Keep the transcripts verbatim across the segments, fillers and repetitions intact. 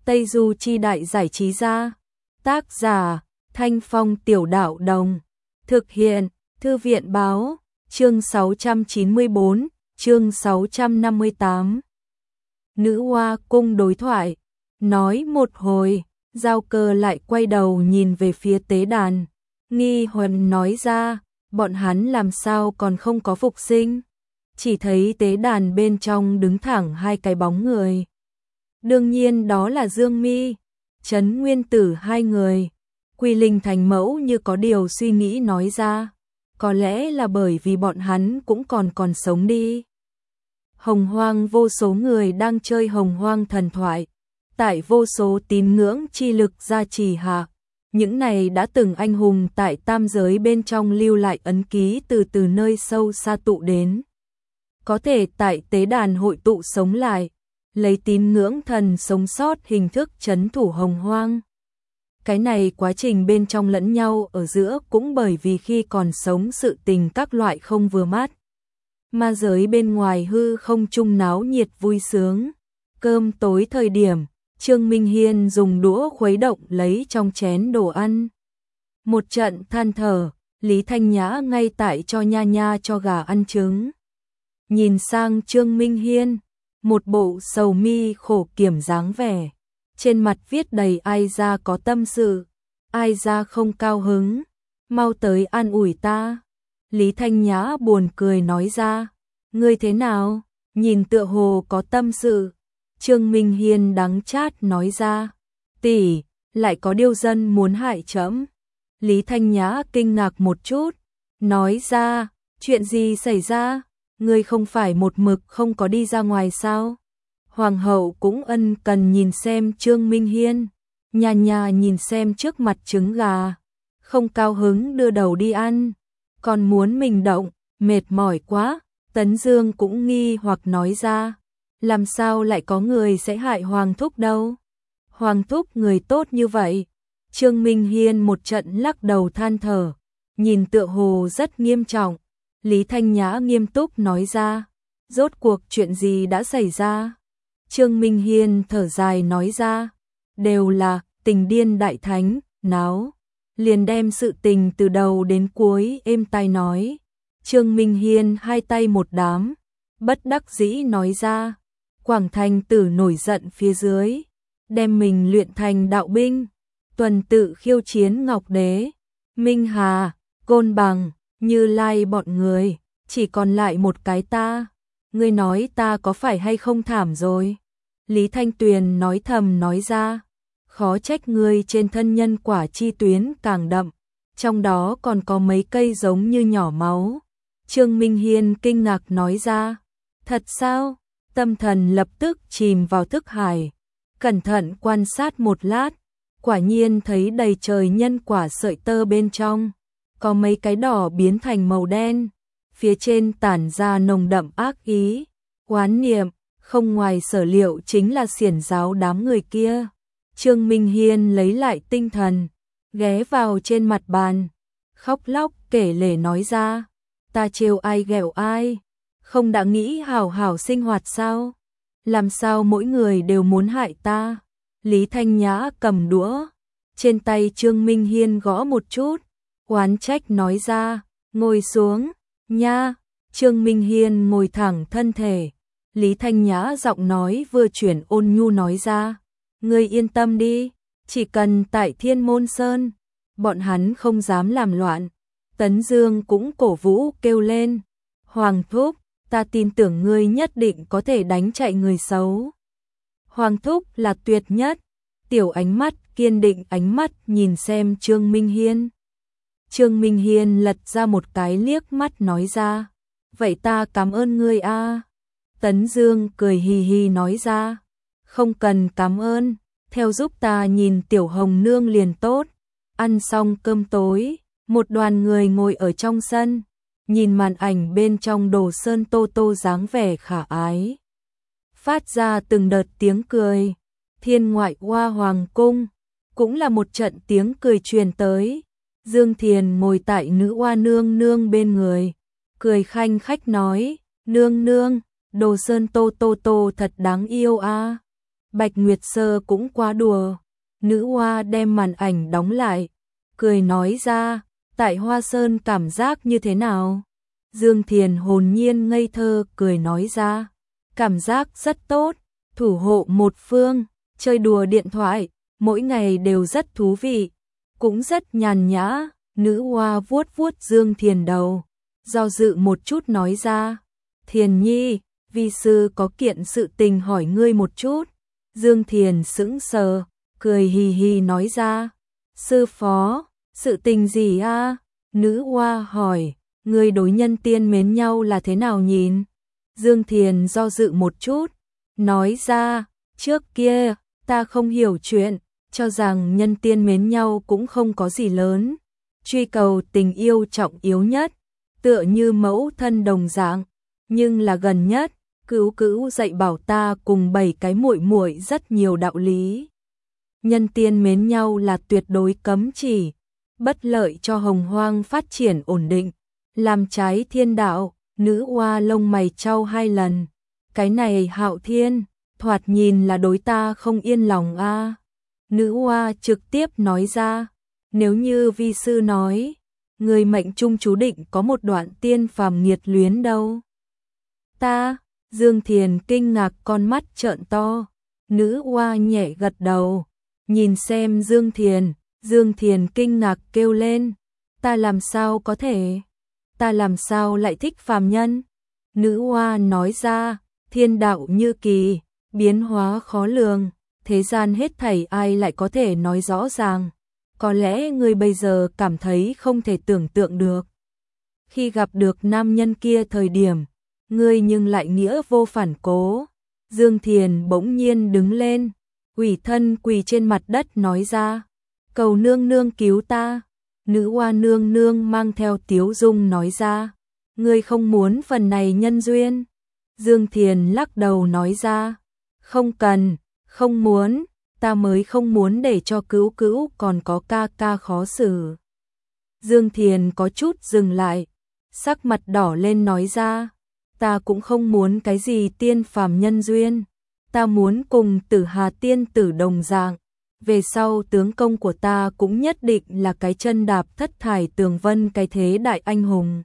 Tây Du Chi Đại Giải Trí Gia. Tác giả Thanh Phong Tiểu Đạo Đồng. Thực hiện Thư viện Báo. Chương sáu trăm chín mươi bốn, chương sáu trăm năm mươi tám. Nữ Hoa Cung đối thoại. Nói một hồi, Giao Cơ lại quay đầu nhìn về phía tế đàn. Nghi Huân nói ra, bọn hắn làm sao còn không có phục sinh. Chỉ thấy tế đàn bên trong đứng thẳng hai cái bóng người. Đương nhiên đó là Dương Mi, Trấn Nguyên Tử hai người. Quy Linh Thành Mẫu như có điều suy nghĩ nói ra. Có lẽ là bởi vì bọn hắn cũng còn còn sống đi. Hồng Hoang vô số người đang chơi Hồng Hoang thần thoại. Tại vô số tín ngưỡng chi lực gia trì hạ. Những này đã từng anh hùng tại tam giới bên trong lưu lại ấn ký từ từ nơi sâu xa tụ đến. Có thể tại tế đàn hội tụ sống lại, lấy tín ngưỡng thần sống sót hình thức trấn thủ Hồng Hoang. Cái này quá trình bên trong lẫn nhau ở giữa cũng bởi vì khi còn sống sự tình các loại không vừa mắt. Ma giới bên ngoài hư không trung náo nhiệt vui sướng. Cơm tối thời điểm, Trương Minh Hiên dùng đũa khuấy động lấy trong chén đồ ăn. Một trận than thở, Lý Thanh Nhã ngay tại cho nha nha cho gà ăn trứng. Nhìn sang Trương Minh Hiên, một bộ sầu mi khổ kiểm dáng vẻ. Trên mặt viết đầy ai ra có tâm sự, ai ra không cao hứng, mau tới an ủi ta. Lý Thanh Nhã buồn cười nói ra, ngươi thế nào, nhìn tựa hồ có tâm sự. Trương Minh Hiên đắng chát nói ra, tỷ, lại có điêu dân muốn hại trẫm. Lý Thanh Nhã kinh ngạc một chút, nói ra, chuyện gì xảy ra, ngươi không phải một mực không có đi ra ngoài sao? Hoàng hậu cũng ân cần nhìn xem Trương Minh Hiên, nhà nhà nhìn xem trước mặt trứng gà, không cao hứng đưa đầu đi ăn, còn muốn mình động, mệt mỏi quá. Tấn Dương cũng nghi hoặc nói ra, làm sao lại có người sẽ hại Hoàng thúc đâu? Hoàng thúc người tốt như vậy. Trương Minh Hiên một trận lắc đầu than thở, nhìn tựa hồ rất nghiêm trọng. Lý Thanh Nhã nghiêm túc nói ra, rốt cuộc chuyện gì đã xảy ra? Trương Minh Hiên thở dài nói ra, đều là tình điên đại thánh, náo. Liền đem sự tình từ đầu đến cuối êm tai nói. Trương Minh Hiên hai tay một đám, bất đắc dĩ nói ra, Quảng Thành Tử nổi giận phía dưới, đem mình luyện thành đạo binh, tuần tự khiêu chiến Ngọc Đế, Minh Hà, Côn Bằng, Như Lai bọn người, chỉ còn lại một cái ta. Ngươi nói ta có phải hay không thảm rồi? Lý Thanh Tuyền nói thầm nói ra, khó trách ngươi trên thân nhân quả chi tuyến càng đậm, trong đó còn có mấy cây giống như nhỏ máu. Trương Minh Hiên kinh ngạc nói ra, thật sao? Tâm thần lập tức chìm vào thức hải, cẩn thận quan sát một lát, quả nhiên thấy đầy trời nhân quả sợi tơ bên trong, có mấy cái đỏ biến thành màu đen, phía trên tản ra nồng đậm ác ý, oán niệm, không ngoài sở liệu chính là xiển giáo đám người kia. Trương Minh Hiên lấy lại tinh thần, ghé vào trên mặt bàn, khóc lóc kể lể nói ra, ta trêu ai ghẹo ai, không đã nghĩ hảo hảo sinh hoạt sao? Làm sao mỗi người đều muốn hại ta? Lý Thanh Nhã cầm đũa, trên tay Trương Minh Hiên gõ một chút, oán trách nói ra, ngồi xuống, nha. Trương Minh Hiên ngồi thẳng thân thể, Lý Thanh Nhã giọng nói vừa chuyển ôn nhu nói ra, ngươi yên tâm đi, chỉ cần tại Thiên Môn Sơn, bọn hắn không dám làm loạn. Tấn Dương cũng cổ vũ kêu lên, Hoàng thúc, ta tin tưởng ngươi nhất định có thể đánh chạy người xấu. Hoàng thúc là tuyệt nhất. Tiểu ánh mắt kiên định ánh mắt nhìn xem Trương Minh Hiên. Trương Minh Hiên lật ra một cái liếc mắt nói ra, vậy ta cảm ơn ngươi a. Tấn Dương cười hì hì nói ra, không cần cảm ơn, theo giúp ta nhìn Tiểu Hồng Nương liền tốt. Ăn xong cơm tối, một đoàn người ngồi ở trong sân, nhìn màn ảnh bên trong Đồ Sơn Tô Tô dáng vẻ khả ái, phát ra từng đợt tiếng cười. Thiên ngoại Hoa Hoàng cung, cũng là một trận tiếng cười truyền tới. Dương Thiền ngồi tại nữ Hoa nương nương bên người, cười khanh khách nói, nương nương, Đồ Sơn Tô Tô Tô thật đáng yêu a. Bạch Nguyệt Sơ cũng quá đùa. Nữ hoa đem màn ảnh đóng lại, cười nói ra, tại Hoa Sơn cảm giác như thế nào? Dương Thiền hồn nhiên ngây thơ cười nói ra, cảm giác rất tốt, thủ hộ một phương, chơi đùa điện thoại, mỗi ngày đều rất thú vị, cũng rất nhàn nhã. Nữ hoa vuốt vuốt Dương Thiền đầu, do dự một chút nói ra, Thiền nhi, vi sư có kiện sự tình hỏi ngươi một chút. Dương Thiền sững sờ, cười hì hì nói ra, sư phó, sự tình gì a? Nữ hoa hỏi, người đối nhân tiên mến nhau là thế nào nhìn? Dương Thiền do dự một chút, nói ra, trước kia, ta không hiểu chuyện, cho rằng nhân tiên mến nhau cũng không có gì lớn. Truy cầu tình yêu trọng yếu nhất, tựa như mẫu thân đồng dạng, nhưng là gần nhất, Cữu Cữu dạy bảo ta cùng bảy cái muội muội rất nhiều đạo lý. Nhân tiên mến nhau là tuyệt đối cấm chỉ, bất lợi cho hồng hoang phát triển ổn định, làm trái thiên đạo. Nữ hoa lông mày trao hai lần, cái này Hạo Thiên, thoạt nhìn là đối ta không yên lòng a. Nữ hoa trực tiếp nói ra, nếu như vi sư nói, người mệnh trung chú định có một đoạn tiên phàm nghiệt luyến đâu. Ta, Dương Thiền kinh ngạc con mắt trợn to, nữ hoa nhẹ gật đầu, nhìn xem Dương Thiền, Dương Thiền kinh ngạc kêu lên, ta làm sao có thể, ta làm sao lại thích phàm nhân? Nữ hoa nói ra, thiên đạo như kỳ, biến hóa khó lường, thế gian hết thảy ai lại có thể nói rõ ràng. Có lẽ người bây giờ cảm thấy không thể tưởng tượng được. Khi gặp được nam nhân kia thời điểm, ngươi nhưng lại nghĩa vô phản cố. Dương Thiền bỗng nhiên đứng lên, ủy thân quỳ trên mặt đất nói ra, cầu nương nương cứu ta. Nữ hoa nương nương mang theo tiếu dung nói ra, ngươi không muốn phần này nhân duyên. Dương Thiền lắc đầu nói ra, không cần, không muốn, ta mới không muốn để cho Cữu Cữu còn có ca ca khó xử. Dương Thiền có chút dừng lại, sắc mặt đỏ lên nói ra, ta cũng không muốn cái gì tiên phàm nhân duyên, ta muốn cùng Tử Hà tiên tử đồng dạng, về sau tướng công của ta cũng nhất định là cái chân đạp thất thải tường vân cái thế đại anh hùng.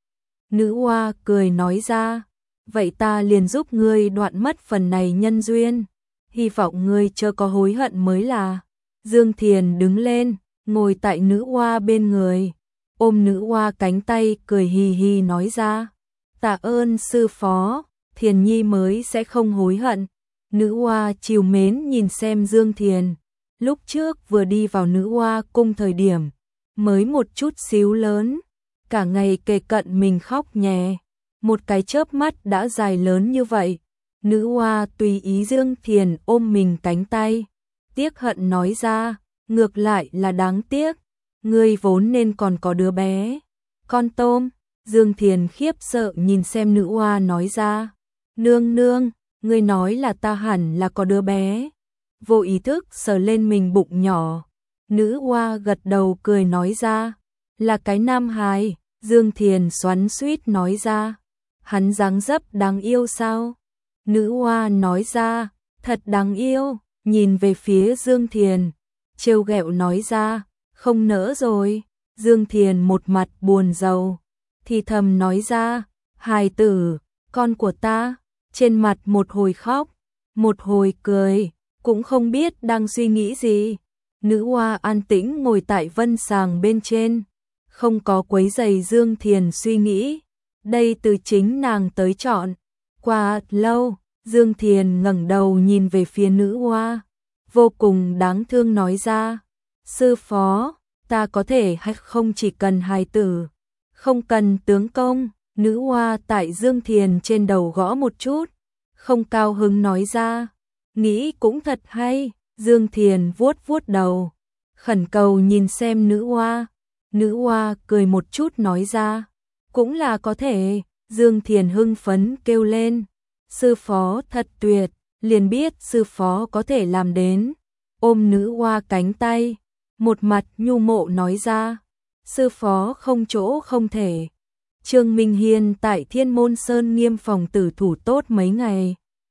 Nữ hoa cười nói ra, vậy ta liền giúp ngươi đoạn mất phần này nhân duyên, hy vọng ngươi chớ có hối hận mới là. Dương Thiền đứng lên, ngồi tại nữ hoa bên người, ôm nữ hoa cánh tay cười hì hì nói ra, tạ ơn sư phó, Thiền nhi mới sẽ không hối hận. Nữ hoa trìu mến nhìn xem Dương Thiền, lúc trước vừa đi vào nữ hoa cung thời điểm, mới một chút xíu lớn, cả ngày kề cận mình khóc nhè, một cái chớp mắt đã dài lớn như vậy. Nữ hoa tùy ý Dương Thiền ôm mình cánh tay, tiếc hận nói ra, ngược lại là đáng tiếc, ngươi vốn nên còn có đứa bé. Con tôm. Dương Thiền khiếp sợ nhìn xem nữ hoa nói ra, nương nương, ngươi nói là ta hẳn là có đứa bé. Vô ý thức sờ lên mình bụng nhỏ, nữ hoa gật đầu cười nói ra, là cái nam hài. Dương Thiền xoắn xuýt nói ra, hắn dáng dấp đáng yêu sao? Nữ hoa nói ra, thật đáng yêu, nhìn về phía Dương Thiền, trêu ghẹo nói ra, không nỡ rồi. Dương Thiền một mặt buồn rầu, thì thầm nói ra, hài tử, con của ta, trên mặt một hồi khóc, một hồi cười, cũng không biết đang suy nghĩ gì. Nữ hoa an tĩnh ngồi tại vân sàng bên trên, không có quấy rầy Dương Thiền suy nghĩ, đây từ chính nàng tới chọn. Qua lâu, Dương Thiền ngẩng đầu nhìn về phía nữ hoa, vô cùng đáng thương nói ra, sư phó, ta có thể hay không chỉ cần hài tử, không cần tướng công. Nữ hoa tại Dương Thiền trên đầu gõ một chút, không cao hứng nói ra, nghĩ cũng thật hay. Dương Thiền vuốt vuốt đầu, khẩn cầu nhìn xem nữ hoa. Nữ hoa cười một chút nói ra, cũng là có thể. Dương Thiền hưng phấn kêu lên, sư phó thật tuyệt, liền biết sư phó có thể làm đến. Ôm nữ hoa cánh tay, một mặt nhu mộ nói ra, sư phó không chỗ không thể. Trương Minh Hiên tại Thiên Môn Sơn Nghiêm phòng tử thủ tốt mấy ngày.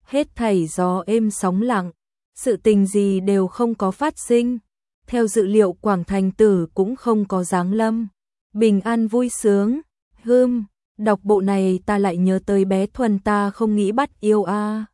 hết thảy gió êm sóng lặng, sự tình gì đều không có phát sinh. Theo dự liệu Quảng Thành Tử cũng không có giáng lâm. Bình an vui sướng, hưm, đọc bộ này ta lại nhớ tới bé Thuần ta không nghĩ bắt yêu a.